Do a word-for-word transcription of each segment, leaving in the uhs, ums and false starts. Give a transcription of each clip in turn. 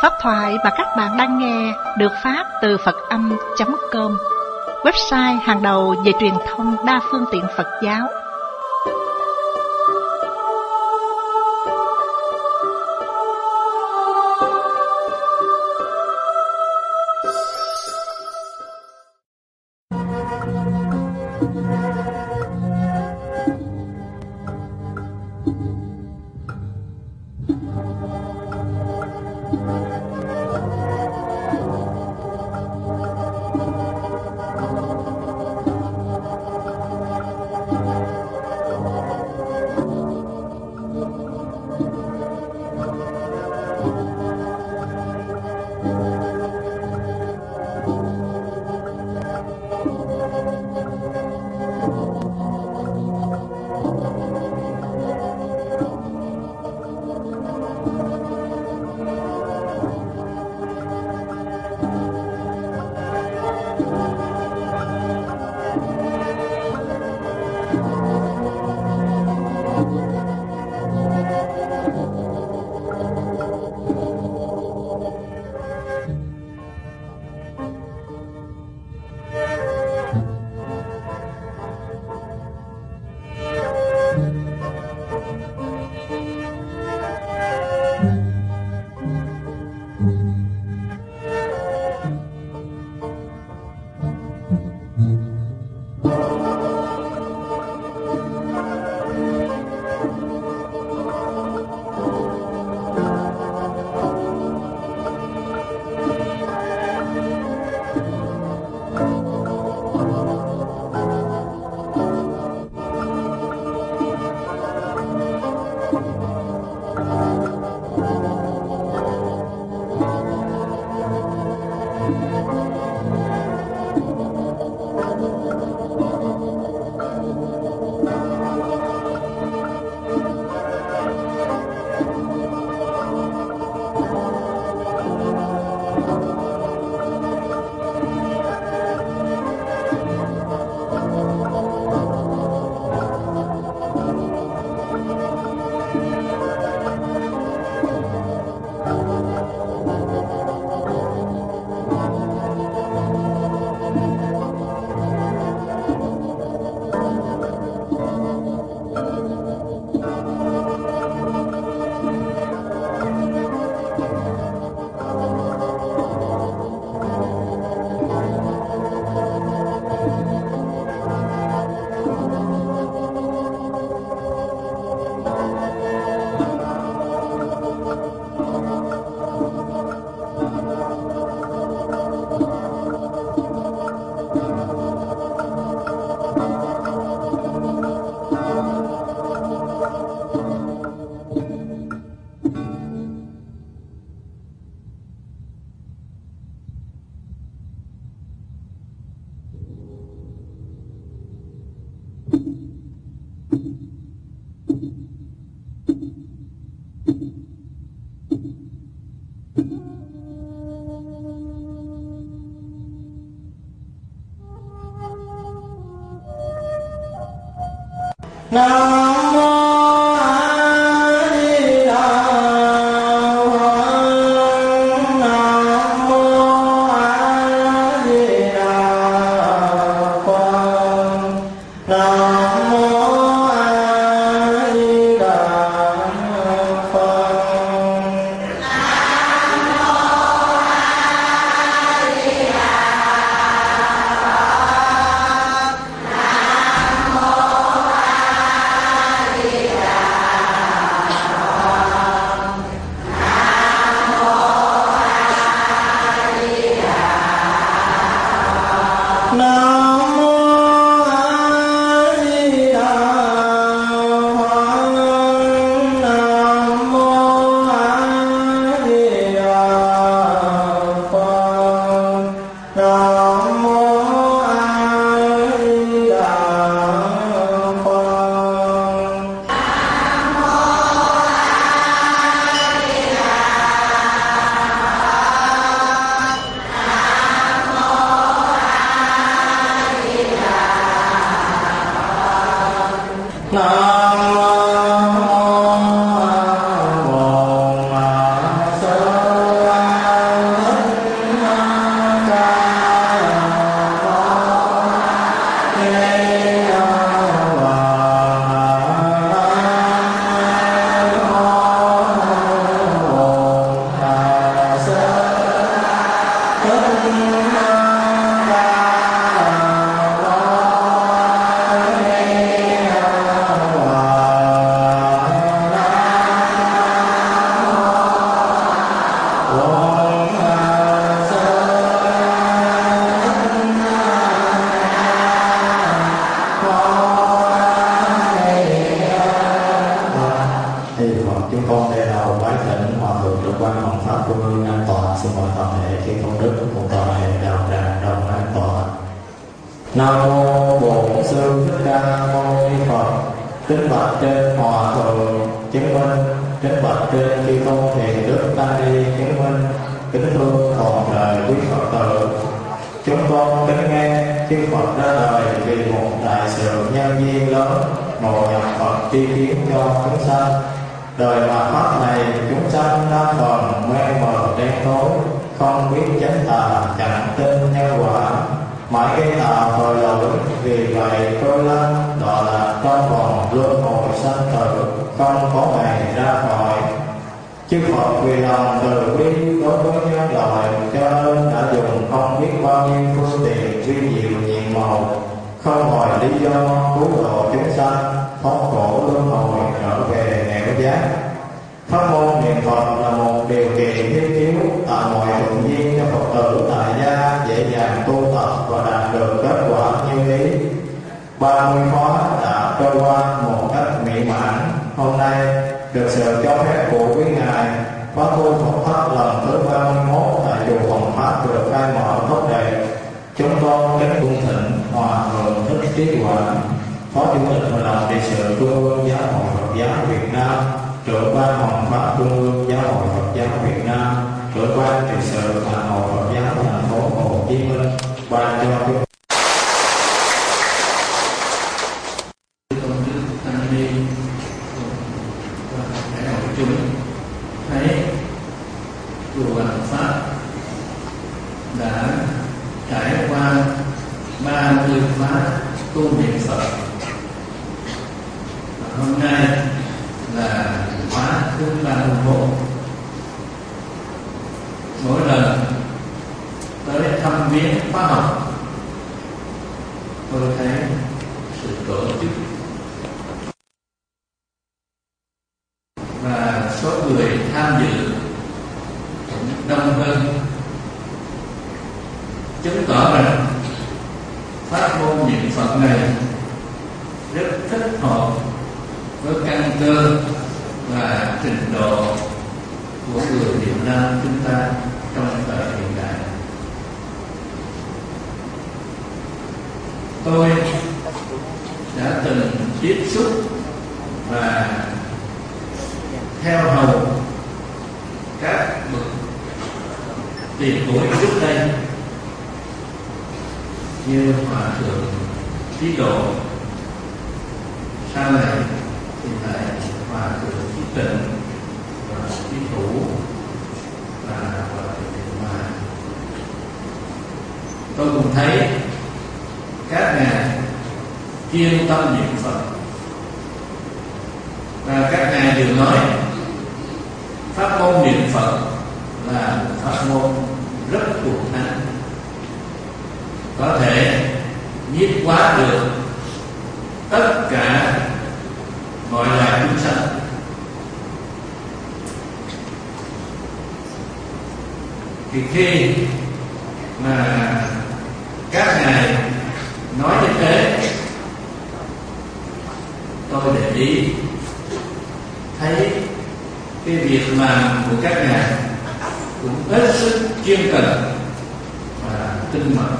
Pháp thoại mà các bạn đang nghe được phát từ Phật âm chấm com, website hàng đầu về truyền thông đa phương tiện Phật giáo. Nam mô A Di Đà Phật. Nam mô A Di Đà Phật. Nam mô A Di Đà Phật. Nam mô A chúng con đề đầu bái thỉnh hòa thượng trưởng quan Hoàng pháp Trung ương an tọa. Xin mời toàn thể chư tôn đức cùng toàn thể đạo tràng đồng an tọa. Nam mô Bổn Sư Thích Ca Mâu Ni Phật. Kính bạch trên hòa thượng chứng minh, kính bạch trên chư tôn thiền đức tăng ni chứng minh, kính thương toàn trời quý Phật tử. Chúng con kính nghe chư Phật ra đời vì một đại sự nhân duyên lớn, ngộ nhập Phật tri kiến cho chúng sanh. Đời mà pháp này chúng sanh đa phần mê mờ đen tối, không biết chánh tà, chẳng tin nhân quả, mãi gây tạo tội lỗi. Vì vậy tôi lăn đọa lạc trong vòng luân hồi sanh tử, không có ngày ra khỏi. Chư Phật vì lòng từ bi đối với nhân loại, cho nên đã dùng không biết bao nhiêu phương tiện vi diệu nhiệm màu, không hỏi lý do cứu độ chúng sanh thoát khổ luân hồi trở về nẻo giác. Pháp môn niệm Phật là một điều kiện thiết yếu tạo mọi thuận duyên cho Phật tử tại gia dễ dàng tu tập và đạt được kết quả như ý. ba mươi khóa đã trôi qua một cách mỹ mãn. Hôm nay được sự cho phép của quý ngài, khóa tu Phật pháp lần thứ ba mươi mốt tại chùa Hồng Pháp được khai mở tốt đẹp. Chúng con kính cung thỉnh Hòa thượng Thích Trí Quả, Phó Chủ tịch Hội đồng trị sự Trung ương Giáo hội Phật giáo Việt Nam, trưởng ban Hoàng pháp Trung ương Giáo hội Phật giáo Việt Nam, trưởng ban trị sự Hà Nội Phật giáo thành phố Hồ Chí Minh ban cho chúng thấy chùa Hoàng Pháp đã trải qua ba mươi khóa tu niệm Phật. Và hôm nay là khóa thứ ba mươi mốt. Mỗi lần tới thăm viếng khóa học, tôi thấy sự tổ chức và số người tham dự cũng đông hơn, chứng tỏ rằng pháp môn niệm Phật này rất thích hợp với căn cơ và trình độ của người Việt Nam chúng ta trong thời hiện đại. Tôi đã từng tiếp xúc và theo hầu các bậc tiền bối trước đây như Hòa thượng Trí Độ, sau này thì lại Hòa thượng Trí Tịnh và Trí Thủ và Hòa thượng Thiện Hòa. Tôi cũng thấy các ngài chuyên tâm niệm Phật, và các ngài đều nói pháp môn niệm Phật là một pháp môn rất cuộc thắng, có thể nhiếp hóa được tất cả mọi loài chúng sanh. Thì khi mà các ngài nói như thế, tôi để ý thấy cái việc làm của các ngài cũng hết sức chuyên cần và tinh mật.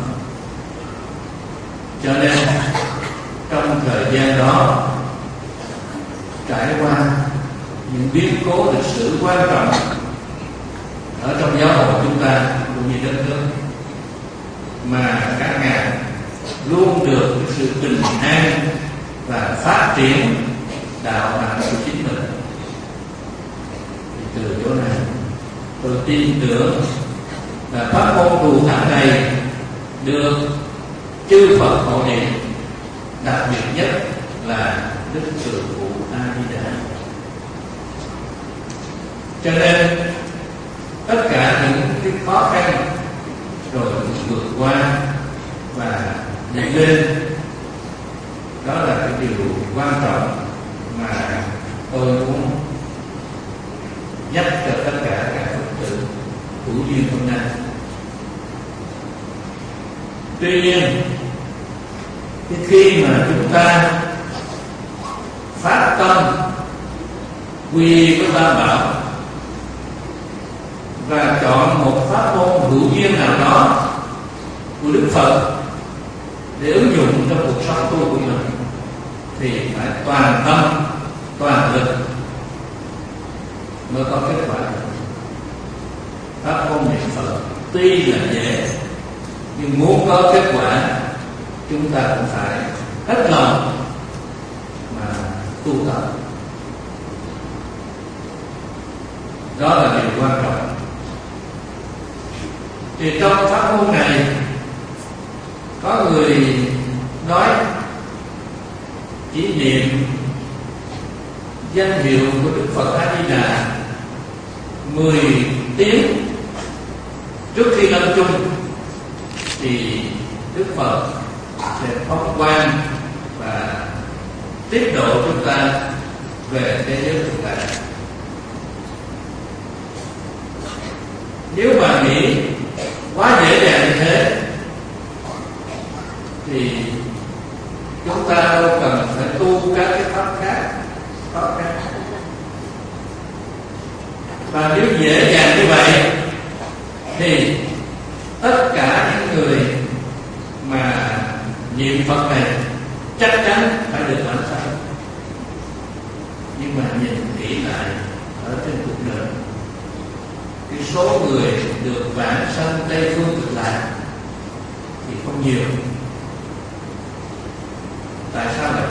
Cho nên trong thời gian đó trải qua những biến cố lịch sử quan trọng ở trong giáo hội chúng ta cũng như đất nước, mà các ngài luôn được sự bình an và phát triển đạo hạnh của chính mình. Thì từ chỗ này tôi tin tưởng là pháp môn tu thắng này được chư Phật hộ niệm, đặc biệt nhất là Đức Từ Phụ A Di Đà. Cho nên tất cả những cái khó khăn rồi vượt qua và nhảy lên, đó là cái điều quan trọng mà tôi muốn nhắc cho tất cả các Phật tử hữu duyên hôm nay. Tuy nhiên, khi mà chúng ta phát tâm quy với Tam Bảo và chọn một pháp môn hữu duyên nào đó của Đức Phật để ứng dụng trong cuộc sống tu của mình, thì phải toàn tâm toàn lực mới có kết quả. Pháp môn niệm Phật tuy là dễ, nhưng muốn có kết quả chúng ta cũng phải hết lòng mà tu tập. Đó là điều quan trọng. Thì trong pháp môn này có người nói chỉ niệm danh hiệu của Đức Phật A Di Đà mười tiếng trước khi lâm chung thì Đức Phật sẽ phóng quang và tiếp độ chúng ta về thế giới thực tại. Nếu mà nghĩ quá dễ dàng như thế thì chúng ta đâu cần phải tu các cái pháp khác khó khăn. Và nếu dễ dàng như vậy thì tất cả những người mà niệm Phật này chắc chắn phải được bản sanh. Nhưng mà nhìn kỹ lại ở trên cuộc đời, cái số người được vãng sanh Tây Phương Cực Lạc thì không nhiều. Tại sao vậy?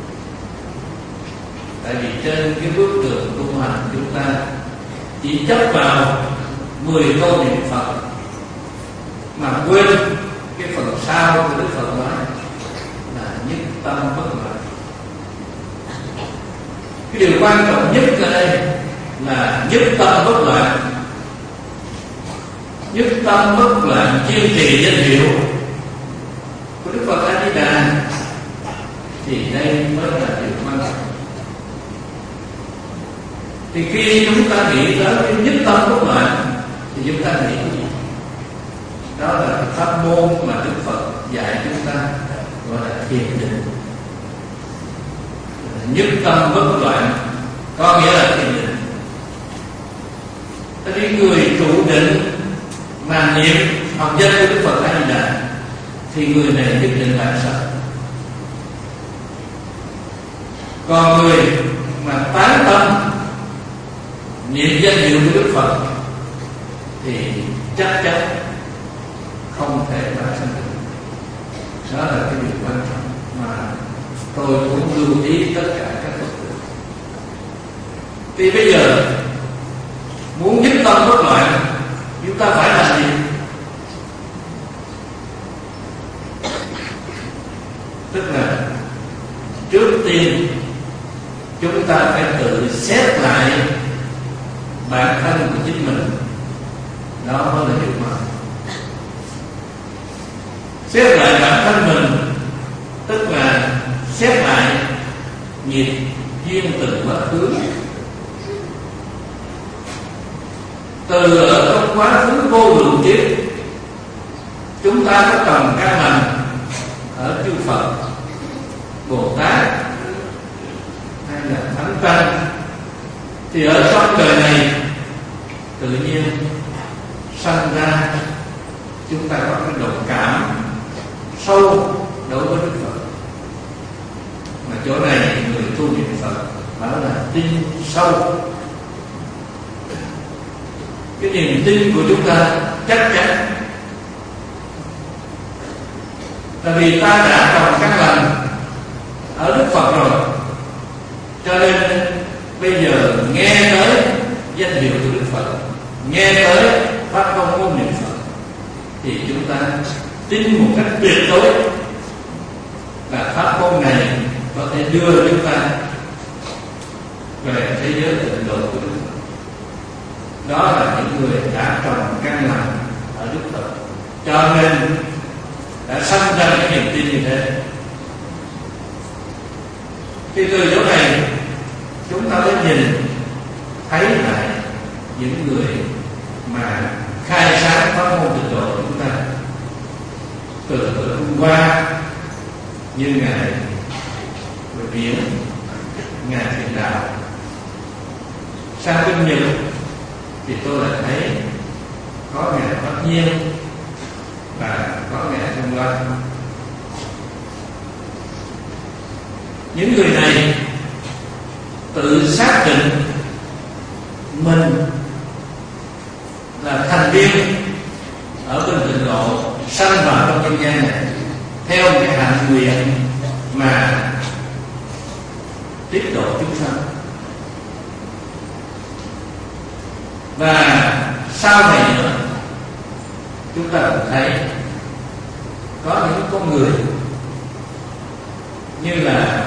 Tại vì trên cái bước đường tu hành chúng ta chỉ chấp vào mười câu niệm Phật mà quên cái phần sau của Đức Phật nói là nhất tâm bất loạn. Cái điều quan trọng nhất ở đây là nhất tâm bất loạn. Nhất tâm bất loạn kiên trì danh hiệu của Đức Phật A Di Đà, thì đây mới là điều quan trọng. Thì khi chúng ta nghĩ tới cái nhất tâm bất loạn thì chúng ta nghĩ cái gì? Đó là cái pháp môn mà Đức Phật dạy chúng ta, gọi là thiền định. Nhất tâm bất loạn có nghĩa là thiền định. Tại vì người trụ định mà niệm học danh của Đức Phật A Di Đà thì người này nhất định vãng sanh. Còn người mà tán tâm niệm danh hiệu của Đức Phật thì chắc chắn không thể vãng sanh được. Đó là cái điều quan trọng mà tôi cũng lưu ý tất cả các Phật tử. Thì bây giờ muốn nhất tâm bất loạn, chúng ta phải làm gì? Tức là trước tiên chúng ta phải tự xét lại bản thân của chính mình. Đó mới là hiệu quả. Xét lại bản thân mình tức là xét lại nghiệp duyên từ quá khứ. Từ ở trong quá khứ vô lượng kiếp chúng ta có trồng căn lành ở chư Phật, Bồ Tát hay là Thánh Tăng, thì ở trong đời này tự nhiên sanh ra chúng ta có cái đồng cảm sâu đối với Đức Phật. Mà chỗ này người tu niệm Phật bảo là tin sâu. Cái niềm tin của chúng ta chắc chắn, tại vì ta đã trồng căn lành ở Đức Phật rồi, cho nên bây giờ nghe tới danh hiệu của Đức Phật, nghe tới pháp công môn niệm Phật thì chúng ta tin một cách tuyệt đối là pháp môn này có thể đưa chúng ta về thế giới tịnh độ của Đức Phật. Đó là những người đã trồng căn lành ở Đức Phật, cho nên đã sanh ra cái niềm tin như thế. Thì từ chỗ này chúng ta mới nhìn thấy lại những người mà khai sáng pháp môn tịnh độ của chúng ta. Từ từ hôm qua như ngài Bồi Viễn, ngài Thiện Đạo, sang kinh nhật thì tôi lại thấy có ngài Bất Nhiên và có ngài Thông Loan. Những người này tự xác định mình là thành viên ở bên tịnh độ, sanh vào trong nhân gian này theo cái hạnh nguyện mà tiếp độ chúng sanh. Và sau này nữa chúng ta cũng thấy có những con người như là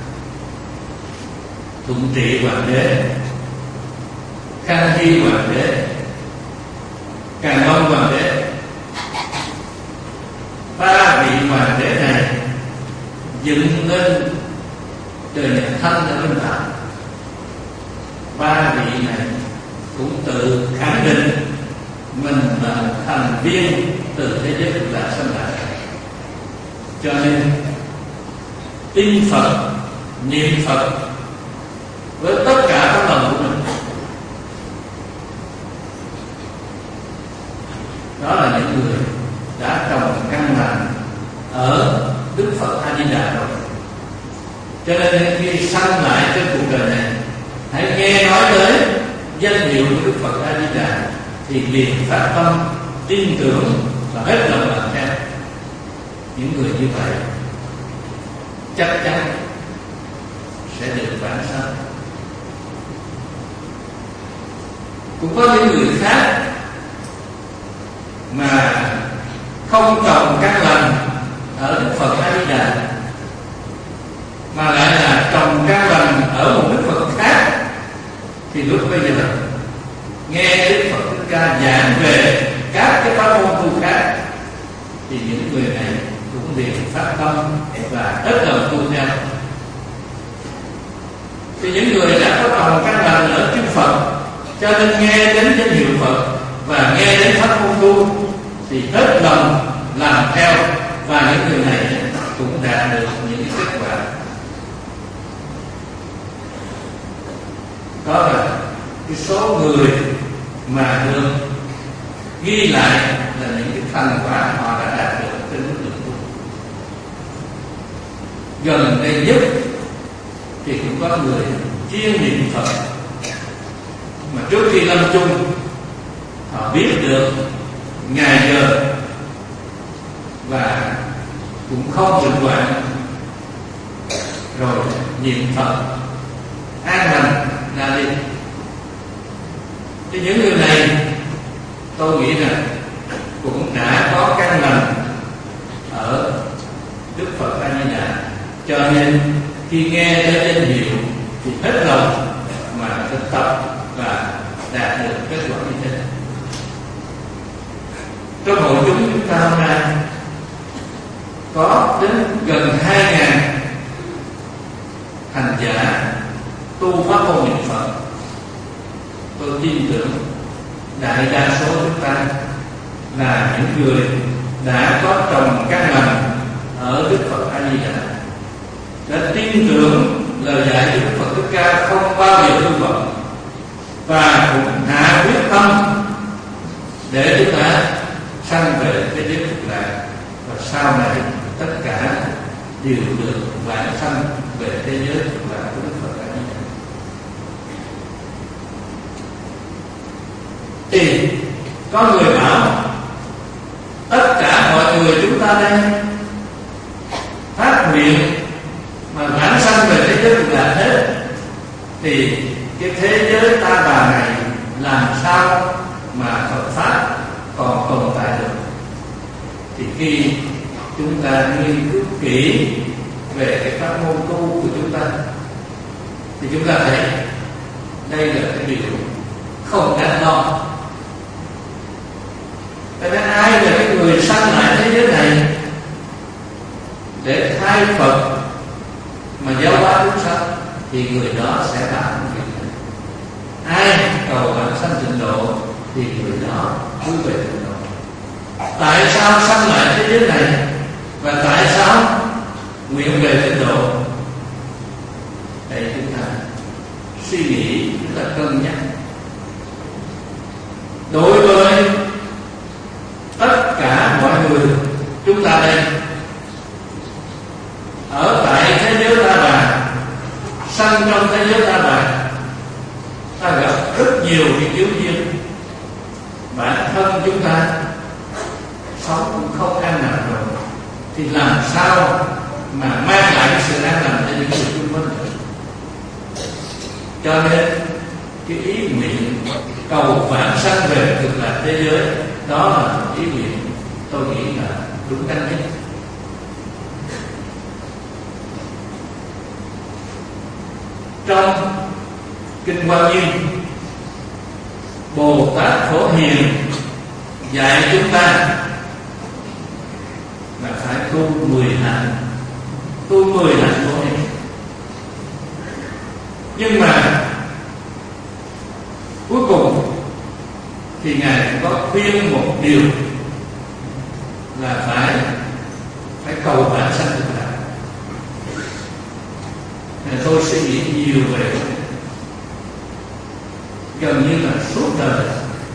Thuận Trị Hoàng đế, Khang Hy Hoàng đế, Càn Long Hoàng đế. Ba vị hoàng đế này dựng lên đời nhà Thanh ở bên Tạng. Ba vị này cũng tự khẳng định mình là thành viên từ thế giới cực lạc sanh lại. Cho nên tin Phật, niệm Phật với tất cả các lòng của mình. Đó là những người đã trồng căn lành ở Đức Phật A Di Đà rồi. Cho nên khi sanh lại trên cuộc đời này, hãy nghe nói tới danh hiệu của Đức Phật A Di Đà thì liền phát tâm tin tưởng và hết lòng làm theo. Những người như vậy chắc chắn sẽ được vãng sanh. Cũng có những người khác mà không trồng căn lành ở Đức Phật A Di Đà, mà lại là trồng căn lành ở một Đức Phật khác, thì lúc bây giờ nghe Đức Phật Thích Ca giảng về các cái pháp môn tu khác thì những người này cũng liền phát tâm và hết lòng tu theo. Thì những người đã có trồng căn lành ở chư Phật, cho nên nghe đến danh hiệu Phật và nghe đến pháp môn tu thì hết lòng làm theo, và những người này cũng đạt được những kết quả. Đó là cái số người mà được ghi lại là những cái thành quả họ đã đạt được trên mức độ tu. Gần đây nhất thì cũng có người chuyên niệm Phật, mà trước khi lâm chung họ biết được ngày giờ và cũng không bệnh hoạn, rồi niệm Phật an lành ra đi. Thì những người này tôi nghĩ rằng cũng đã có căn lành ở Đức Phật A Di Đà, cho nên khi nghe đến danh hiệu thì hết lòng mà thực tập và đạt được kết quả như thế. Trong hội chúng chúng ta hôm nay có đến gần hai ngàn hành giả tu pháp môn niệm Phật. Tôi tin tưởng đại đa số chúng ta là những người đã có trồng căn lành ở Đức Phật A Di Đà, đã tin tưởng lời dạy của Đức Phật Thích Ca không bao giờ hư vọng, và cũng hạ quyết tâm để chúng ta sanh về thế giới cực lạc, và sau này tất cả đều được vãng sanh về thế giới cực lạc của Đức Phật A Di Đà. Thì có người bảo tất cả mọi người chúng ta đây phát nguyện mà vãng sanh về thế giới cực lạc hết, thì cái thế giới ta bà này làm sao mà Phật pháp còn tồn tại được? Thì khi chúng ta nghiên cứu kỹ về cái pháp môn tu của chúng ta thì chúng ta thấy đây là cái điều không đáng lo. Cho nên ai là cái người sanh lại thế giới này để thay Phật mà giáo hóa chúng sanh thì người đó sẽ làm việc này. Ai cầu vãng sanh tịnh độ thì người đó cứ về tịnh độ. Tại sao sanh lại thế giới này và tại sao nguyện về tịnh độ? Để chúng ta suy nghĩ, chúng ta là cân nhắc. Đối với tất cả mọi người chúng ta đây, ở tại thế giới ta bà, sanh trong thế giới ta bà, ta gặp rất nhiều những yếu duyên. Bản thân chúng ta sống cũng không an lạc rồi, thì làm sao mà mang lại cái sự an lạc cho những người xung quanh? Cho nên cái ý nguyện cầu vãng sanh về cực lạc thế giới, đó là ý nguyện tôi nghĩ là đúng đắn nhất. Trong Kinh Hoa Nghiêm, Bồ Tát Phổ Hiền dạy chúng ta là phải tu mười hạnh, tu mười hạnh Phổ Hiền. Nhưng mà cuối cùng thì Ngài cũng có khuyên một điều là phải phải cầu vãng sanh cực lạc. Tôi suy nghĩ nhiều về gần như là suốt đời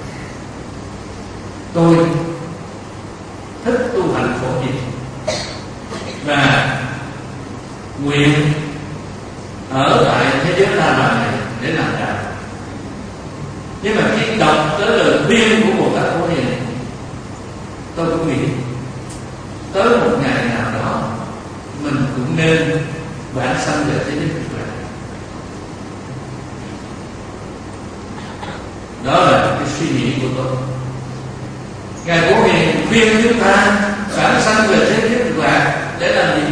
tôi thích tu hành Phổ Hiền và nguyện ở tại thế giới ta bà này để làm đạo. Nhưng mà khi đọc tới lời khuyên của Bồ Tát Phổ Hiền, tôi cũng nghĩ tới một ngày nào đó mình cũng nên vãng sanh về thế giới cực lạc. Đó là cái suy nghĩ của tôi. Ngài Phổ Hiền khuyên chúng ta vãng sanh về thế giới cực lạc để làm gì?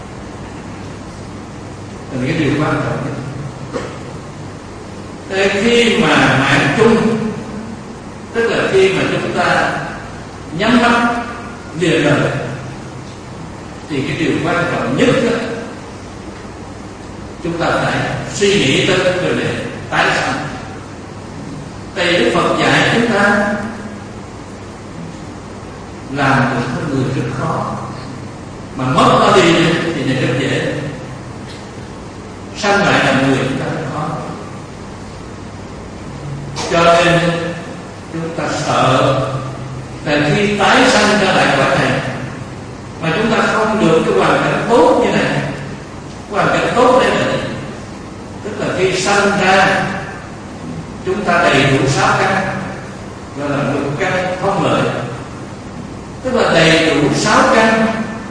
Là cái điều quan trọng nhất. Thế khi mà mạng chung, tức là khi mà chúng ta nhắm mắt lìa đời, thì cái điều quan trọng nhất đó, chúng ta phải suy nghĩ tới cái vấn đề tái sanh. Tại Đức Phật dạy chúng ta làm một con người rất khó, mà mất nó đi thì là rất dễ. Sanh lại là người chúng ta rất khó. Cho nên chúng ta sợ là khi tái sanh trở lại cõi này mà chúng ta không được cái hoàn cảnh tốt như này. Hoàn cảnh tốt đây là gì? Tức là khi sanh ra chúng ta đầy đủ sáu căn, gọi là lục căn thông lợi, tức là đầy đủ sáu căn.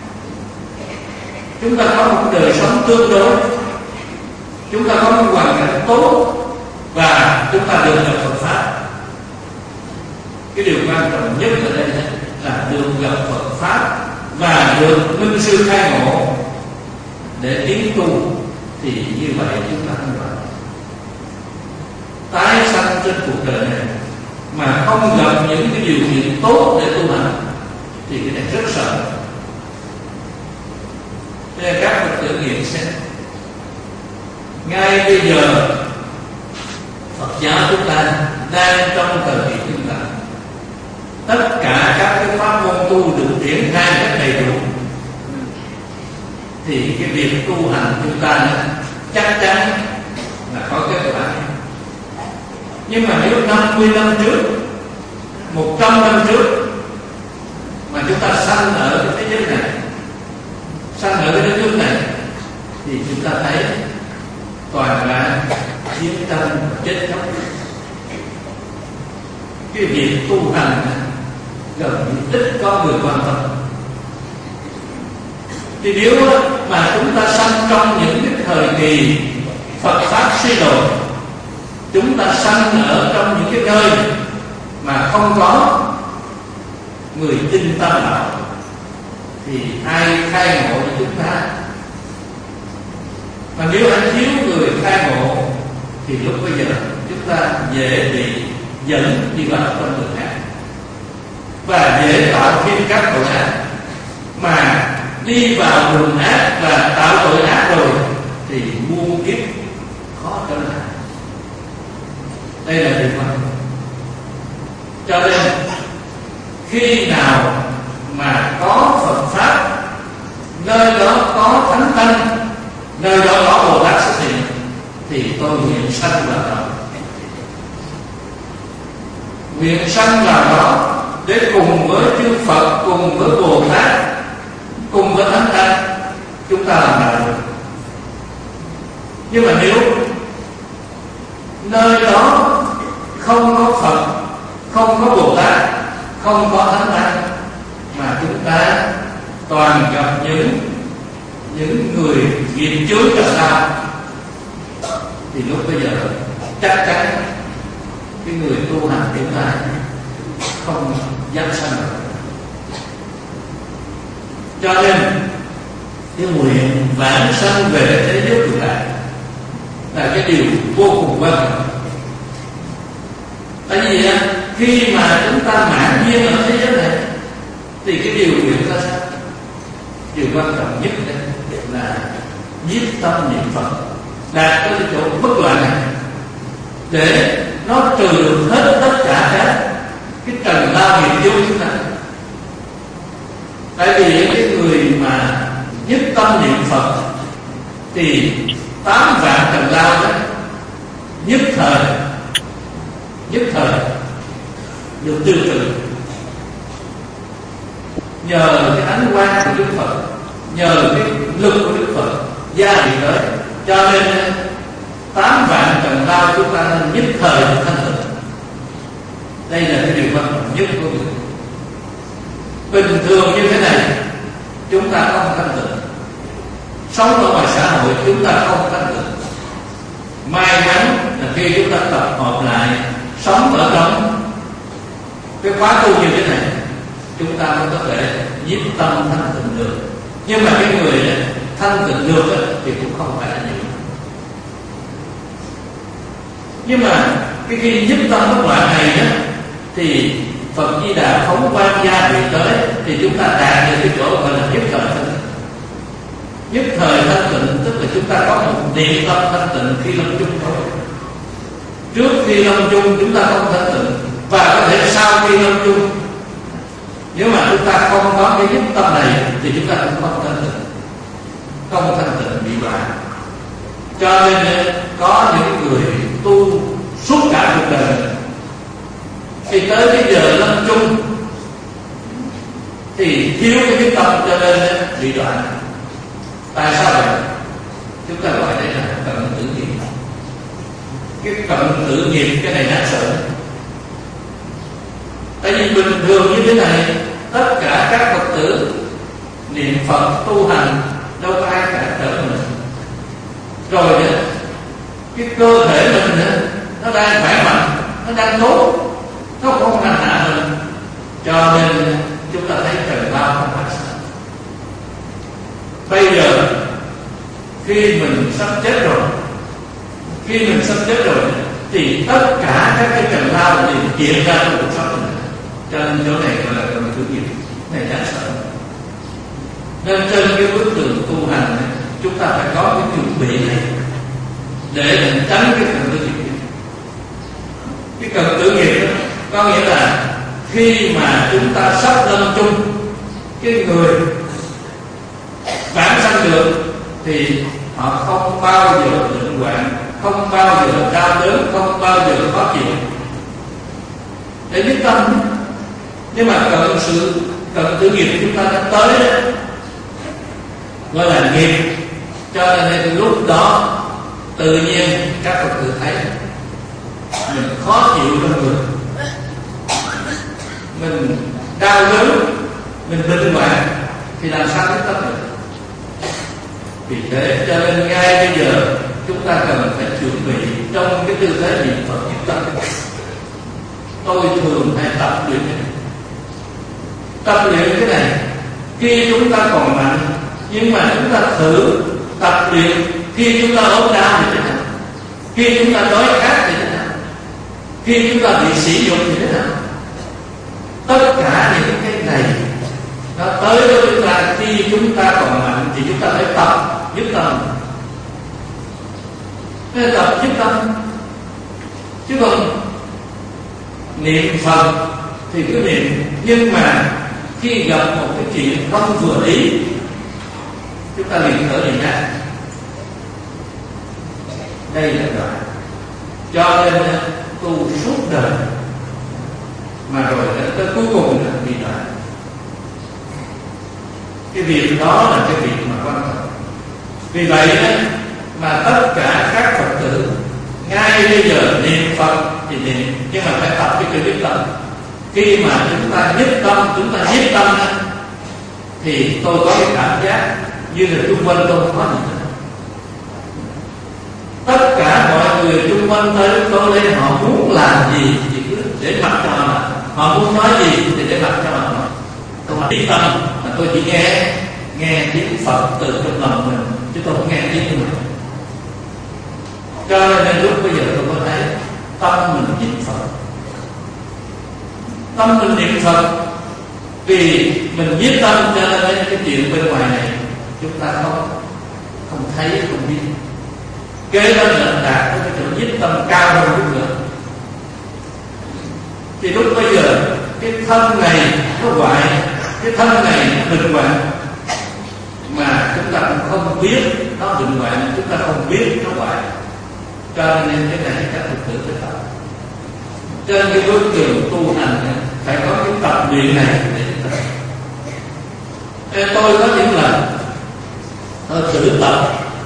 Chúng ta có một đời sống tương đối, chúng ta có một hoàn cảnh tốt và chúng ta được gặp Phật pháp. Cái điều quan trọng nhất ở đây là được gặp Phật pháp và được minh sư khai ngộ để tiến tu, thì như vậy chúng ta không phải tái sanh trên cuộc đời này mà không gặp những cái điều kiện tốt để tu hành thì cái này rất sợ. Nên các Phật tử nghiệm xem, ngay bây giờ Phật giáo chúng ta đang trong thời kỳ chúng ta, tất cả các cái pháp môn tu được triển khai rất đầy đủ, thì cái việc tu hành chúng ta chắc chắn là có kết quả. Nhưng mà nếu năm mươi năm trước, một trăm năm trước mà chúng ta sanh ở cái thế giới này, sanh ở cái đất nước này, thì chúng ta thấy toàn là chiến tranh chết chóc. Cái việc tu hành gần như ít có người quan tâm. Thì nếu mà chúng ta sanh trong những cái thời kỳ Phật pháp suy đồi, chúng ta sanh ở trong những cái nơi mà không có người tin Tam Bảo, thì ai khai ngộ cho chúng ta? Mà nếu anh thiếu người khai ngộ thì lúc bây giờ chúng ta dễ bị dẫn đi vào con đường ác và dễ tạo thêm các tội ác. Mà đi vào đường ác và tạo tội ác rồi thì muôn kiếp khó trở lại. Đây là điều quan trọng. Cho nên khi nào mà có Phật pháp, nơi đó có thánh tăng, nơi đó có Bồ Tát xuất hiện, thì tôi nguyện sanh vào đó nguyện sanh vào đó để cùng với chư Phật, cùng với Bồ Tát, cùng với Thánh Tăng chúng ta làm đạo được. Nhưng mà nếu nơi đó không có Phật, không có Bồ Tát, không có Thánh Tăng, mà chúng ta toàn gặp những những người nghiệp chướng trần lao, thì lúc bây giờ chắc chắn cái người tu hành chúng ta không dám sanh được. Cho nên cái nguyện vãng sanh về thế giới cực lạc là cái điều vô cùng quan trọng. Tại vì khi mà chúng ta mãn duyên ở thế giới này thì cái điều nguyện ra sao? Điều quan trọng nhất là nhiếp tâm niệm Phật, đạt tới cái chỗ bất loạn này, để nó trừ được hết tất cả các cái trần lao nghiệp vô chúng ta. Tại vì cái người mà nhất tâm niệm Phật thì tám vạn trần lao đó nhất thời nhất thời được tiêu trừ nhờ cái ánh quang của Đức Phật, nhờ cái lực của Đức Phật gia bị tới. Cho nên tám vạn trần lao chúng ta nên nhất thời được thanh tịnh. Đây là cái điều quan trọng nhất của người. Bình thường như thế này chúng ta không thanh tịnh, sống ở ngoài xã hội chúng ta không thanh tịnh. May mắn là khi chúng ta tập hợp lại sống ở trong cái khóa tu như thế này, chúng ta mới có thể nhiếp tâm thanh tịnh được. Nhưng mà cái người này, thanh tịnh được thì cũng không phải là nhiều. Nhưng mà cái khi nhiếp tâm bất loạn này đó, thì Phật Di Đà phóng quang gia bị tới, thì chúng ta đạt được cái chỗ gọi là nhất thời thanh tịnh. Nhất thời thanh tịnh tức là chúng ta có một niệm tâm thanh tịnh khi lâm chung thôi. Trước khi lâm chung chúng ta không thanh tịnh, và có thể sau khi lâm chung, nếu mà chúng ta không có cái nhất tâm này thì chúng ta cũng không thanh tịnh, không thanh tịnh bị loạn. Cho nên có những người tu suốt cả cuộc đời, thì tới cái giờ lâm chung thì thiếu cái nhất tâm, cho nên bị đoạn. Tại sao vậy? Chúng ta gọi đây là cận tử nghiệp. Cái cận tử nghiệp cái này đáng sợ. Tại vì bình thường như thế này, tất cả các Phật tử niệm Phật tu hành đâu có ai cản trở mình. Rồi đó, cái cơ thể mình đó, nó đang khỏe mạnh, nó đang tốt, nó không hành hạ mình. Cho nên chúng ta thấy trần lao không phải sao. Bây giờ khi mình sắp chết rồi, khi mình sắp chết rồi thì tất cả các cái trần lao thì hiện ra trong cuộc sống mình. Cho nên chỗ này gọi là cận tử nghiệp, này đáng sợ. Nên trên cái bức tường tu hành này, chúng ta phải có cái chuẩn bị này để mình tránh cái cận tử nghiệp. Cái cận tử nghiệp đó có nghĩa là khi mà chúng ta sắp lâm chung, cái người vãng sanh được thì họ không bao giờ bệnh hoạn, không bao giờ đau đớn, không bao giờ khó chịu, để biết tâm. Nhưng mà cận sự cận tử nghiệp chúng ta đã tới đó, gọi là nghiệp. Cho nên lúc đó tự nhiên các Phật tử thấy mình khó chịu trong người, mình đau đớn, mình bệnh hoạn, thì làm sao biết tâm được? Vì thế cho nên ngay bây giờ chúng ta cần phải chuẩn bị trong cái tư thế niệm Phật nhất tâm. Tôi thường hay tập luyện cái này. Tập luyện cái này khi chúng ta còn mạnh, nhưng mà chúng ta thử tập luyện khi chúng ta ốm đau thì thế nào, khi chúng ta đói khát thì thế nào, khi chúng ta bị sỉ nhục thì thế nào. Tất cả những cái này nó tới với chúng ta khi chúng ta còn mạnh, thì chúng ta phải tập nhất tâm. Nên tập nhất tâm. Chứ còn niệm Phật thì cứ niệm, nhưng mà khi gặp một cái chuyện không vừa ý, chúng ta liền thở niệm ra. Đây là đoạn. Cho nên tu suốt đời mà rồi tới cuối cùng là bị đoạn. Cái việc đó là cái việc mà quan trọng. Vì vậy đó, mà tất cả các Phật tử ngay bây giờ niệm Phật thì niệm, nhưng mà phải tập cái chữ nhất tâm. Khi mà chúng ta nhất tâm, chúng ta nhất tâm đó, thì tôi có cái cảm giác như là xung quanh tôi không có gì hết. Tất cả mọi người xung quanh tới tôi đây, họ muốn làm gì thì cứ để mặc cho họ, họ muốn nói gì thì để mặc cho họ nói. Tôi nhất tâm mà tôi chỉ nghe nghe tiếng Phật từ trong lòng mình, chứ tôi không nghe tiếng của mình. Cho nên lúc bây giờ tôi có thấy tâm mình niệm Phật, tâm mình niệm Phật, vì mình nhiếp tâm cho nên cái chuyện bên ngoài này chúng ta không không thấy, không biết. Kế đó là đạt tới cái chỗ nhiếp tâm cao hơn chút nữa, thì lúc bây giờ cái thân này nó hoại, cái thân này nó bệnh hoạn, mà chúng ta cũng không biết nó bệnh hoạn, chúng ta không biết nó hoại. Cho nên cái này các Phật tử phải tập. Trên cái bước đường tu hành phải có cái tập luyện này để chúng ta. Tôi có những lần tôi tự tập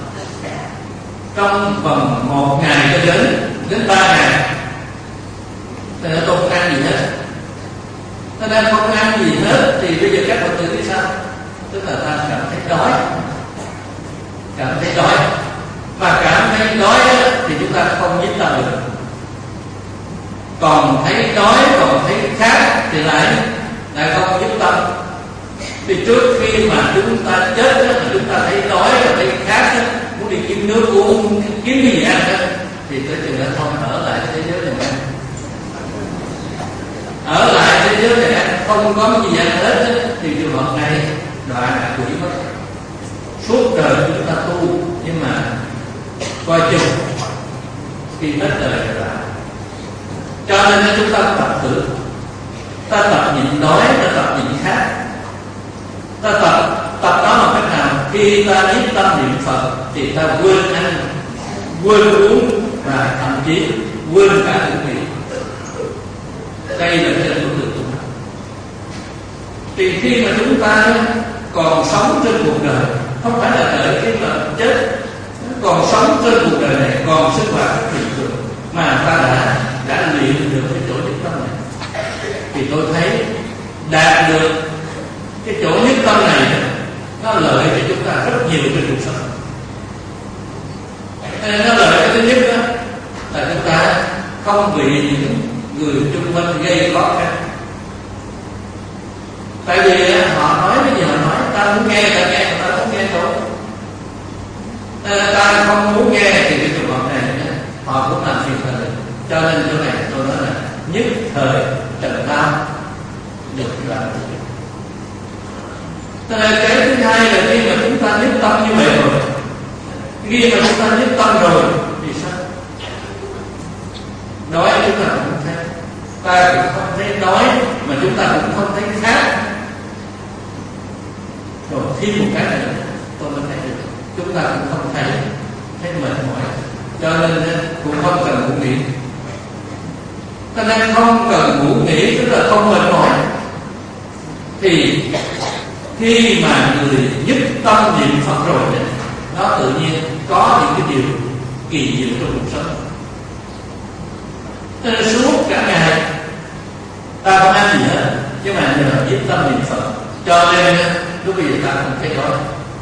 trong vòng một ngày cho đến đến ba ngày, thì tôi không ăn gì hết. Cho nên không ăn gì hết thì bây giờ các Phật tử biết sao? Tức là ta cảm thấy đói, cảm thấy đói, và cảm thấy đói thì chúng ta không nhiếp tâm được. Còn thấy đói, còn thấy khát thì lại lại không nhiếp tâm. Thì trước khi mà chúng ta chết đó, mà chúng ta thấy đói và thấy khát đó, muốn đi kiếm nước uống, kiếm cái gì ăn đó, thì tới chừng đó không ở lại thế giới này ăn. Ở lại thế giới này ăn, không có cái gì ăn hết đó, thì trường hợp này đọa là quỷ mất. Suốt đời chúng ta tu, nhưng mà coi chừng khi hết đời rồi lại. Cho nên chúng ta tập thử, ta tập nhịn đói, ta tập nhịn khát, ta tập tập đó là cách nào? Khi ta nhiếp tâm niệm Phật thì ta quên ăn, quên uống, và thậm chí quên cả hương vị. Đây là cái đối tượng tu. Thì khi mà chúng ta còn sống trên cuộc đời, không phải là đợi khi mà chết, còn sống trên cuộc đời này, còn sinh hoạt bình thường, mà ta đã đã luyện được cái chỗ nhất tâm này, thì tôi thấy đạt được cái chỗ nhất tâm này nó lợi cho chúng ta rất nhiều trên cuộc sống. Nó lợi cái thứ nhất đó là chúng ta không bị những người chung quanh gây khó khăn. Tại vì họ nói cái gì họ nói, ta muốn nghe ta nghe, ta không nghe thôi. Ta không muốn nghe thì cái trường hợp này họ cũng làm phiền thời. Cho nên chỗ này tôi nói là nhất thời trần lao được làm. Cho nên cái thứ hai là khi mà chúng ta nhất tâm như vậy rồi, khi mà chúng ta nhất tâm rồi thì sao? Đói chúng ta cũng không thấy, ta cũng không thấy đói, mà chúng ta cũng không thấy khát. Rồi thêm một cái nữa tôi mới thấy được, chúng ta cũng không thấy thấy mệt mỏi, cho nên cũng không cần ngủ nghỉ. Cho nên không cần ngủ nghỉ tức là không mệt mỏi. Thì khi mà người nhất tâm niệm Phật rồi thì nó tự nhiên có những cái điều kỳ diệu trong cuộc sống. Cho nên suốt cả ngày ta không ăn gì hết, nhưng mà nhờ nhất tâm niệm Phật, cho nên lúc bây giờ ta không thấy đói.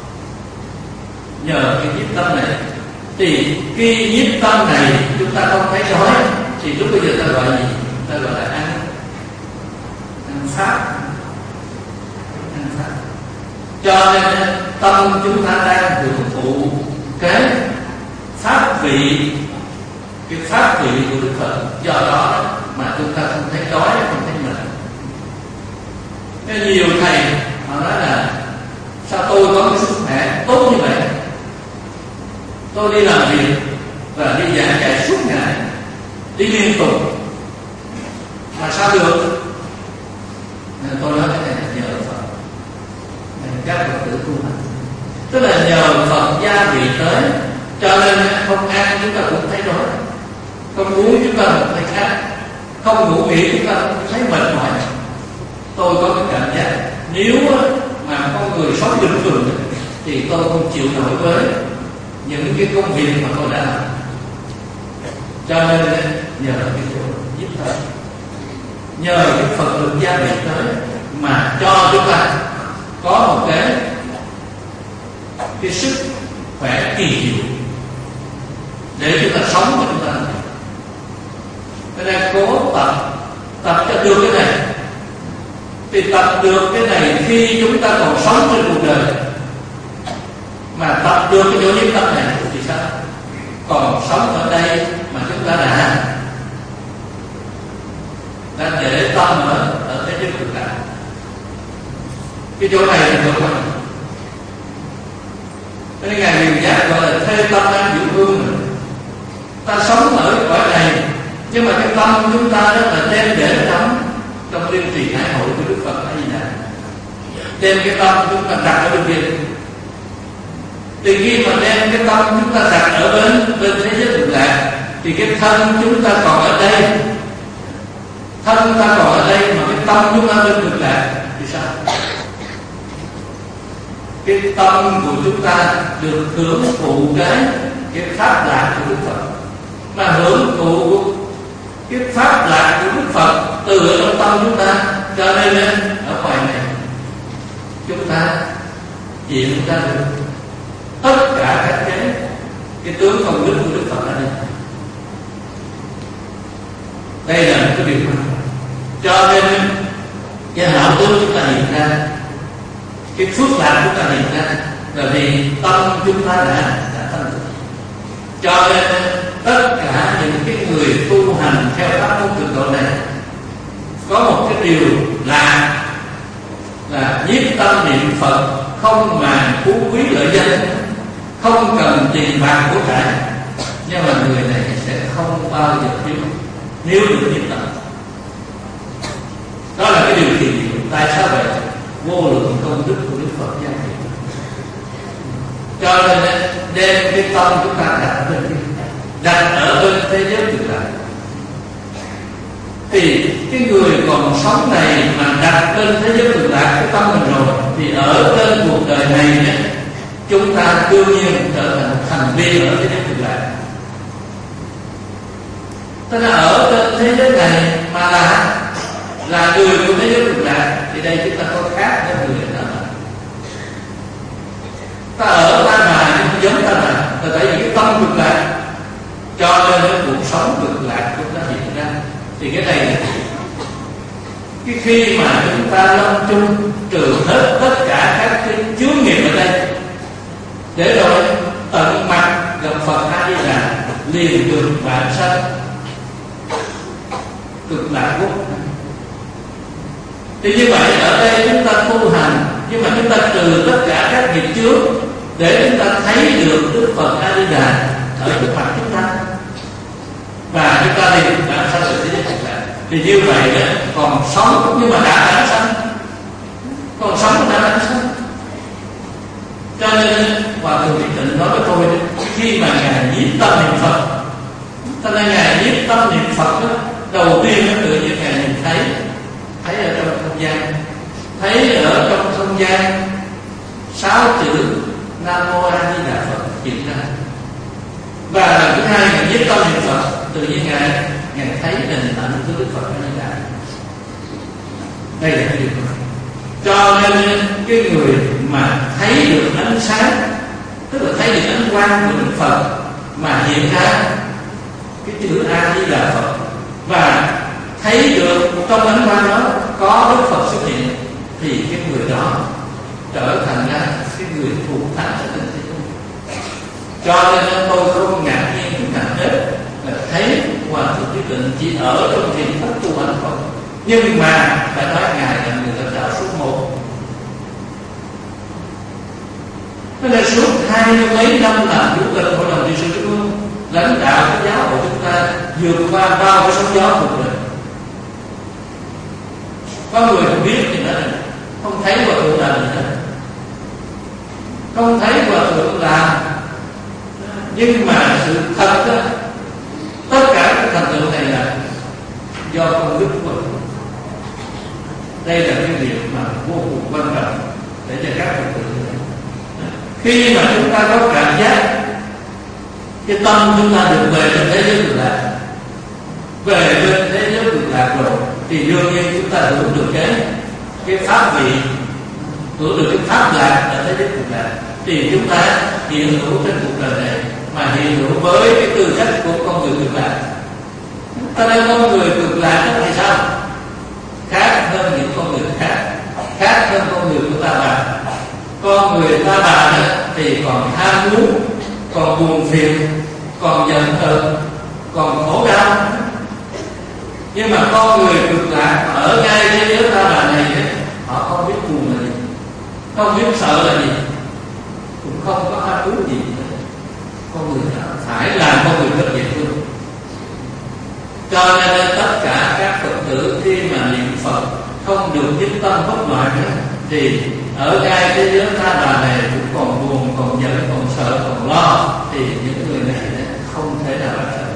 Nhờ cái nhiếp tâm này, thì khi nhiếp tâm này chúng ta không thấy đói, thì lúc bây giờ ta gọi gì? Ta gọi là ăn ăn pháp, ăn pháp. Cho nên tâm chúng ta đang hưởng thụ cái pháp vị, cái pháp vị của Đức Phật. Do đó mà chúng ta không thấy đói, không thấy mệt. Nên nhiều thầy họ nói là sao tôi có cái sức khỏe tốt như vậy, tôi đi làm việc và đi giảng dạy suốt ngày, đi liên tục, mà sao được? Nên tôi nói cái này là nhờ Phật, các Phật tử tu hành, tức là nhờ Phật gia vị tới, cho nên không ăn chúng ta cũng thấy đói, không uống chúng ta cũng thấy khát. không ngủ nghỉ chúng ta không thấy mệt mỏi. Tôi có cái cảm giác nếu mà con người sống bình thường thì tôi không chịu nổi với những cái công việc mà tôi đã làm. Cho nên nhờ cái chỗ giúp tôi, nhờ cái Phật lực gia bị tới mà cho chúng ta có một cái cái sức khỏe kỳ diệu để chúng ta sống của chúng ta. Cho nên cố tập tập cho được cái này. Thì tập được cái này khi chúng ta còn sống trên cuộc đời, mà tập được cái chỗ nhiếp tâm này thì sao? Còn sống ở đây mà chúng ta đã đã để tâm ở ở thế giới cực lạc. Cái chỗ này là chỗ quan trọng. Cho nên Ngài Huyền Giác gọi là thê tâm an diệu hương. Ta sống ở cõi này, nhưng mà cái tâm chúng ta đó là đem để đắm trong liên trì hải hội của Đức Phật A Di Đà. Đem cái tâm chúng ta đặt ở bên kia. Thì khi mà đem cái tâm chúng ta đặt ở bên bên thế giới cực lạc, thì cái thân chúng ta còn ở đây, thân ta còn ở đây mà cái tâm chúng ta bên cực lạc thì sao? Cái tâm của chúng ta được hưởng thụ cái cái pháp lạc của Đức Phật, mà hưởng thụ cái pháp lạc của Đức Phật từ ở trong tâm chúng ta. Cho nên ở ngoài này chúng ta hiện ra được tất cả các cái cái tướng công đức của Đức Phật ở đây. Đây là một cái điều quan trọng. Cho nên cái hảo tướng chúng ta hiện ra, cái phước lạc chúng ta hiện ra là vì tâm chúng ta đã đã thành tựu. Cho nên tất cả những cái người tu hành theo pháp môn cực độ này có một cái điều là là nhiếp tâm niệm Phật, không màng phú quý lợi danh, không cần tiền bạc của cải, nhưng mà người này sẽ không bao giờ thiếu nếu được nhiếp tâm. Đó là cái điều kỳ diệu. Tại sao vậy? Vô lượng công đức của Đức Phật gia trì. Cho nên đem cái tâm chúng ta đặt ở bên kia, đặt ở bên thế giới cực lạc. Thì cái người còn sống này mà đặt lên thế giới cực lạc cái tâm mình rồi, thì ở trên cuộc đời này chúng ta đương nhiên trở thành thành viên ở thế giới cực lạc. Tức là ở trên thế giới này mà là là người của thế giới cực lạc, thì đây chúng ta có khác với người đó. Ta ở ta mà nhưng giống ta mà, là tại vì cái tâm cực lạc, cho nên cái cuộc sống cực lạc chúng ta hiện ra. Thì cái này là cái khi mà chúng ta lâm chung trừ hết tất cả các cái chướng nghiệp ở đây, để rồi tận mặt gặp Phật A Di Đà liền được vãng sanh cực lạc quốc. Thì như vậy ở đây chúng ta tu hành, nhưng mà chúng ta trừ tất cả các nghiệp chướng để chúng ta thấy được Đức Phật A Di Đà ở trước mặt chúng ta, và chúng ta liền vãng sanh được thế giới cực lạc. Thì như vậy đó, còn sống nhưng mà đã vãng sanh, còn sống đã vãng sanh. Cho nên Hòa Thượng Thích Tịnh nói với tôi, khi mà Ngài nhiếp tâm niệm Phật, cho nên Ngài nhiếp tâm niệm Phật đó, đầu tiên nó tự nhiên Ngài nhìn thấy thấy ở trong không gian, thấy ở trong không gian sáu chữ Nam Mô A Di Đà Phật hiện ra. Và lần thứ hai Ngài nhiếp tâm niệm Phật, tự nhiên Ngài Ngài thấy hình ảnh của Đức Phật A Di Đà. Đây là cái điều này. Cho nên cái người mà thấy được ánh sáng, tức là thấy được ánh quang của Đức Phật mà hiện ra cái chữ A Di Đà Phật, và thấy được trong ánh quang đó có Đức Phật xuất hiện, thì cái người đó trở thành ra cái người thuộc thánh ở trên thế giới. Cho nên tôi không ngạc nhiên chút nào hết là thấy Hòa Thượng Thích Tịnh chỉ ở trong thiền thất tu hành Phật, nhưng mà phải nói Ngài là người lãnh đạo số một. Thế là suốt hai mươi mấy năm làm chủ tịch Hội đồng trị sự Trung ương, lãnh đạo cái giáo hội chúng ta vượt qua bao cái sóng gió cuộc đời. Có người không biết thì nói là không thấy Hòa Thượng làm gì hết, không thấy Hòa Thượng làm, nhưng mà sự thật đó, tất cả các thành tựu này là do công đức của mình. Đây là cái việc mà vô cùng quan trọng để cho các Phật tử. Khi mà chúng ta có cảm giác cái tâm chúng ta được về trên thế giới cực lạc, về bên thế giới cực lạc rồi, thì đương nhiên chúng ta hưởng được cái cái pháp vị, hưởng được cái pháp lạc ở thế giới cực lạc, thì chúng ta hiện hữu trên cuộc đời này, mà hiện hữu với cái tư cách của con người cực lạc. Ta đây con người cực lạc đó thì sao? Khác hơn những con người khác, khác hơn con người của ta bà. Con người ta bà đó thì còn ham muốn, còn buồn phiền, còn giận hờn, còn khổ đau. Nhưng mà con người cực lạc ở ngay thế giới ta bà này ấy, họ không biết buồn là gì, không biết sợ là gì, cũng không có ham muốn gì. Con người phải làm con người rất dễ thương. Cho nên tất cả các Phật tử khi mà niệm Phật không được chính tâm bất loạn nữa, thì ở ngay thế giới ta bà này cũng còn buồn, còn giận, còn sợ, còn lo, thì những người này không thể nào là sợ.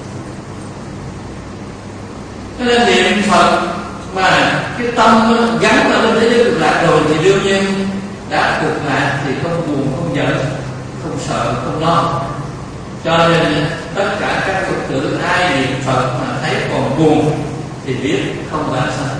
Cho nên niệm Phật mà cái tâm gắn ở bên thế giới cực lạc rồi thì đương nhiên đã cực lạc thì không buồn, không giận, không sợ, không lo. Cho nên tất cả các Phật tử ai niệm Phật mà thấy còn buồn thì biết không phải sợ,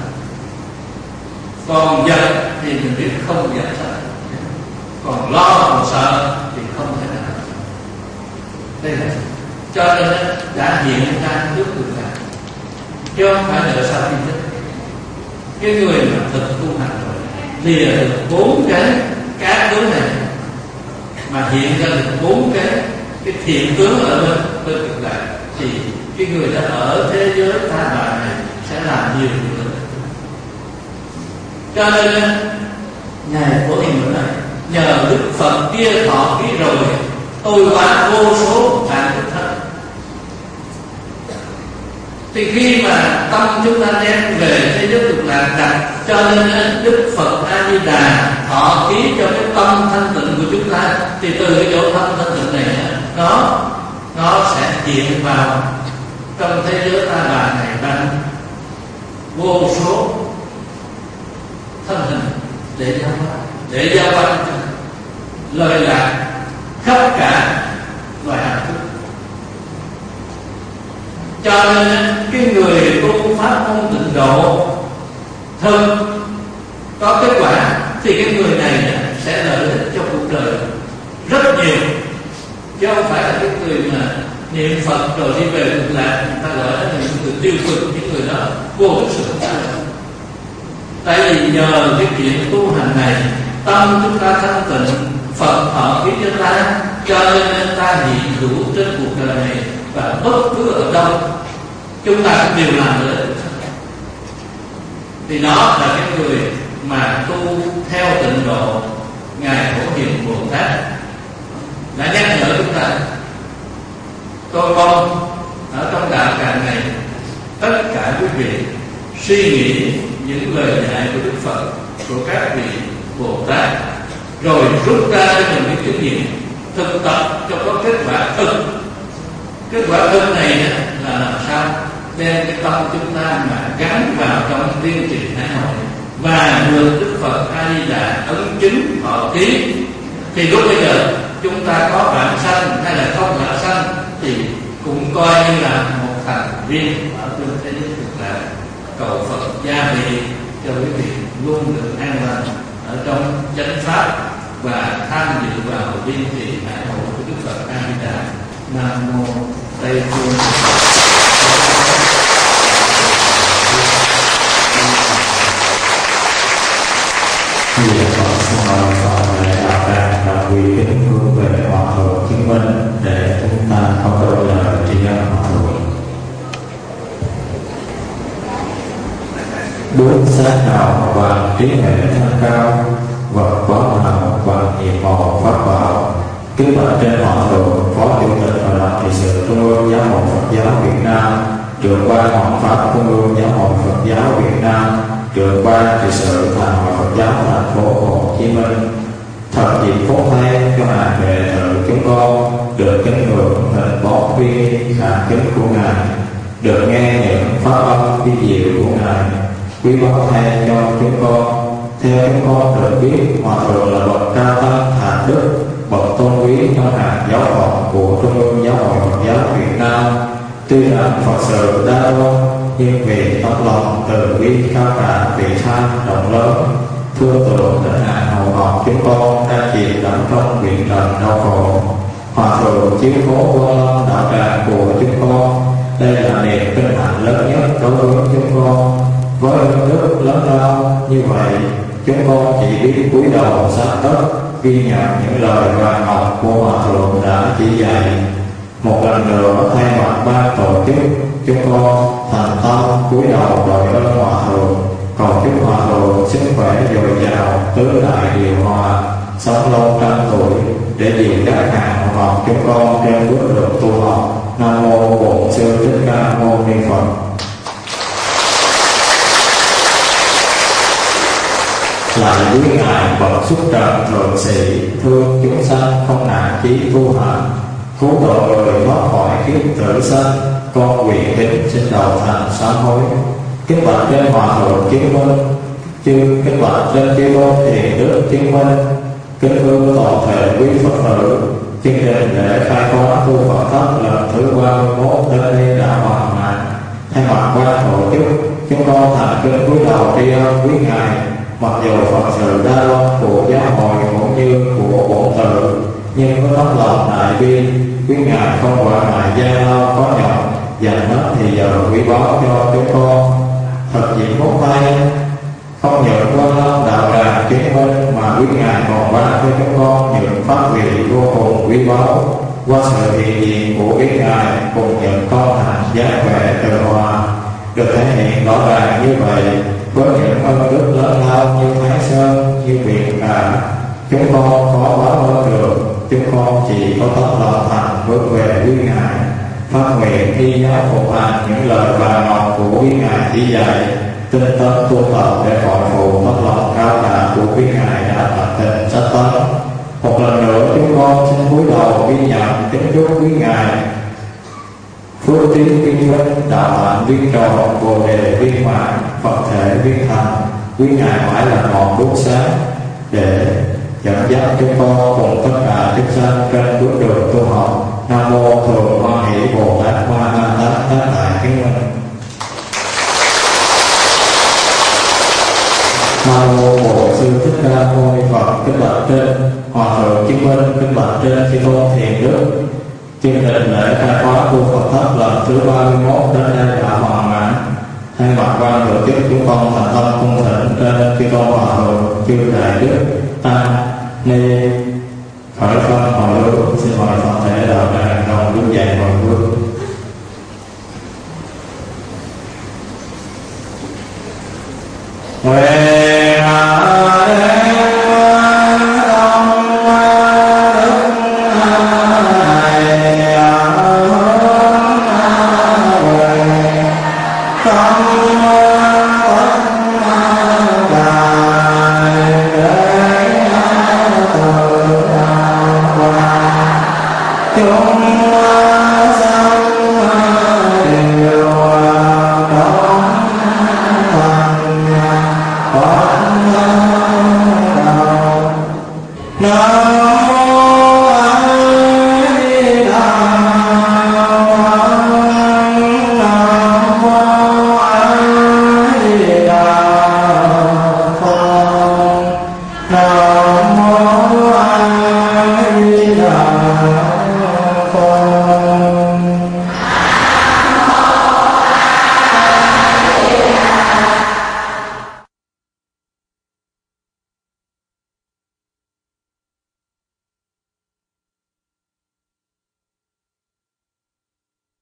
còn giận thì mình biết không giận sợ, còn lo còn sợ thì không thể nào. Đây là cho nên đã hiện ra trước cực lạc, chứ không phải đợi sau khi chết. Cái người mà thực tu hành rồi lìa được bốn cái các tướng này, mà hiện ra được bốn cái cái thiện tướng ở bên bên cực lạc, thì cái người đã ở thế giới ta bà này sẽ làm nhiều việc nữa. Cho nên ngài Phổ Hiền nói này, nhờ Đức Phật kia thọ ký rồi, tôi qua vô số vạn kiếp thân. Thì khi mà tâm chúng ta đem về thế giới cực lạc đặt, cho nên Đức Phật A Di Đà thọ ký cho cái tâm thanh tịnh của chúng ta, thì từ cái chỗ tâm thanh tịnh này nó nó sẽ hiện vào trong thế giới ta bà này bằng vô số thân hình để giao quan, để giao quan lời lạc khắp cả loài hạnh phúc. Cho nên cái người tu pháp môn tịnh độ thân có kết quả thì cái người này sẽ lợi ích cho cuộc đời rất nhiều, chứ không phải là cái người mà niệm Phật rồi đi về cực lạc người ta gọi là những người tiêu cực, những người đó vô thực sự không phải. Tại vì nhờ cái chuyện tu hành này, tâm chúng ta thanh tịnh, Phật thọ ký cho ta, cho nên ta hiện hữu trên cuộc đời này, và bất cứ ở đâu chúng ta cũng đều làm được. Thì đó là cái người mà tu theo tịnh độ ngài Phổ Hiền Bồ Tát đã nhắc nhở chúng ta. Tôi mong ở trong đạo tràng này tất cả quý vị suy nghĩ những lời dạy của Đức Phật, của các vị Bồ Tát, rồi rút ra cho mình cái kinh nghiệm thực tập cho có kết quả thực. Kết quả thực này là làm sao đem cái tâm chúng ta mà gắn vào trong tiên trì Hải Hội và được Đức Phật A Di Đà ấn chứng thọ ký, thì lúc bây giờ chúng ta có bản sanh hay là không bản sanh thì cũng coi như là một thành viên ở trên thế giới cực lạc. Cầu Phật gia trì cho quý vị luôn được an lành ở trong chánh pháp và tham dự vào tiên trì Hải Hội của Đức Phật A Di Đà. Nam mô Tây Phương. Vì Phật xin mời Phật lễ đạo tràng và quy kính hướng về Hòa Thượng chứng minh để chúng ta không có đôi lời tri ân Hòa Thượng. Bước sát nào bằng trí huệ thanh cao, vật quá nào bằng nhiệm màu pháp bảo. Kính bạch trên Hòa Thượng, Phó Chủ tịch Hội đồng Trị sự Trung ương Giáo hội Phật giáo Việt Nam, trưởng ban Hoàng pháp Trung ương Giáo hội Phật giáo Việt Nam, trưởng ban trị sự Thành hội Phật giáo thành phố Hồ Chí Minh. Thật dịp phúc thay cho hàng đệ tử chúng con được kính ngưỡng hình bóng viên khả kính của ngài, được nghe những pháp âm vi diệu của Ngài quý báu thay cho chúng con. Theo chúng con được biết, Hòa Thượng là bậc cao tăng hạnh đức, bậc tôn quý trong hàng giáo phận của Trung ương Giáo hội Phật giáo Việt Nam. Tuy rằng Phật sự đa đoan, nhưng vì tấm lòng từ bi cao cả vị tha rộng lớn, thương tượng đến hạn hầu học chúng con đang chìm đắm trong biển trần đau khổ. Hòa Thượng chiếu cố Quan Lâm đạo tràng của chúng con, đây là niềm vinh hạnh lớn nhất đối với chúng con. Với ơn đức lớn lao như vậy, chúng con chỉ biết cúi đầu sát đất, ghi nhận những lời vàng ngọc của Hòa Thượng đã chỉ dạy. Một lần nữa thay mặt ban tổ chức, chúng con thành tâm cúi đầu đội ơn Hòa Thượng, cầu chúc Hòa Thượng sức khỏe dồi dào, tứ đại điều hòa, sống lâu trăm tuổi để dìu dắt hàng học chúng con trên bước đường tu học. Nam mô Bổn Sư Thích Ca Mâu Ni Phật. Lại quý ngài bậc xuất trần thượng sĩ, thương chúng sanh không nản chí tu hành, cứu độ người thoát khỏi kiếp tử sanh, con nguyện kính xin đầu thành sám hối. Kính bạch trên Hòa Thượng chứng minh, chư kính bạch trên chư tôn hiền đức chứng minh, kính thưa toàn thể quý Phật tử. Chương trình để khai khóa tu Phật thất lần thứ ba mươi mốt đến đây đã hoàn thành. Thay mặt ban tổ chức, chúng con thành kính cúi đầu tri ân quý ngài. Mặc dù Phật sự đa đoan của giáo hội cũng như của bổn tự, nhưng với tấm lòng đại bi, quý ngài không quản ngại gian lao có nhọc, dành hết thì giờ quý báu cho chúng con. Thật diện phúc tay, không những Quan Lâm đạo tràng chứng minh mà quý ngài còn ban cho chúng con những pháp vị vô cùng quý báu. Qua sự hiện diện của quý ngài cùng những con hành giác khỏe từ hòa được thể hiện rõ ràng như vậy, với những ơn đức lớn lao như Thái Sơn, như biển cả, chúng con khó báo ơn được. Chúng con chỉ có tấm lòng thành bước về quý ngài, phát nguyện thi giáo phục hành những lời vàng ngọc của quý ngài chỉ dạy, tinh tấn tu tập để gọi phụ tấm lòng cao cả của quý ngài đã tập tình sách tấn. Một lần nữa chúng con xin cúi đầu ghi nhận kính chúc quý ngài phước tiến viên vinh, đạo hạnh viên tròn, bồ đề viên mãn, Phật thể viên thành. Quý ngài mãi là ngọn đuốc sáng để dẫn dắt chúng con cùng tất cả chúng sanh trên bước đường tu học. Nam mô Thường Hoa Hỷ Bồ Tát Ma Ha Tát Tát Đại Kính Minh. Nam mô Bổn Sư Thích Ca Mâu Ni Phật. Kính bạch trên Hòa Thượng chứng minh, kính bạch trên chư tôn thiền đức. Chương trình lễ khai khóa tu Phật thất lần thứ ba mươi mốt đến đây đã hoàn mãn. Thay mặt ban tổ chức, chúng con thành tâm cung thỉnh trên chư tôn Hòa Thượng, chư đại đức tăng ni khởi phân hồi hướng. Xin mời toàn thể đạo tràng đồng đứng dậy hồi hướng. Nguyện Come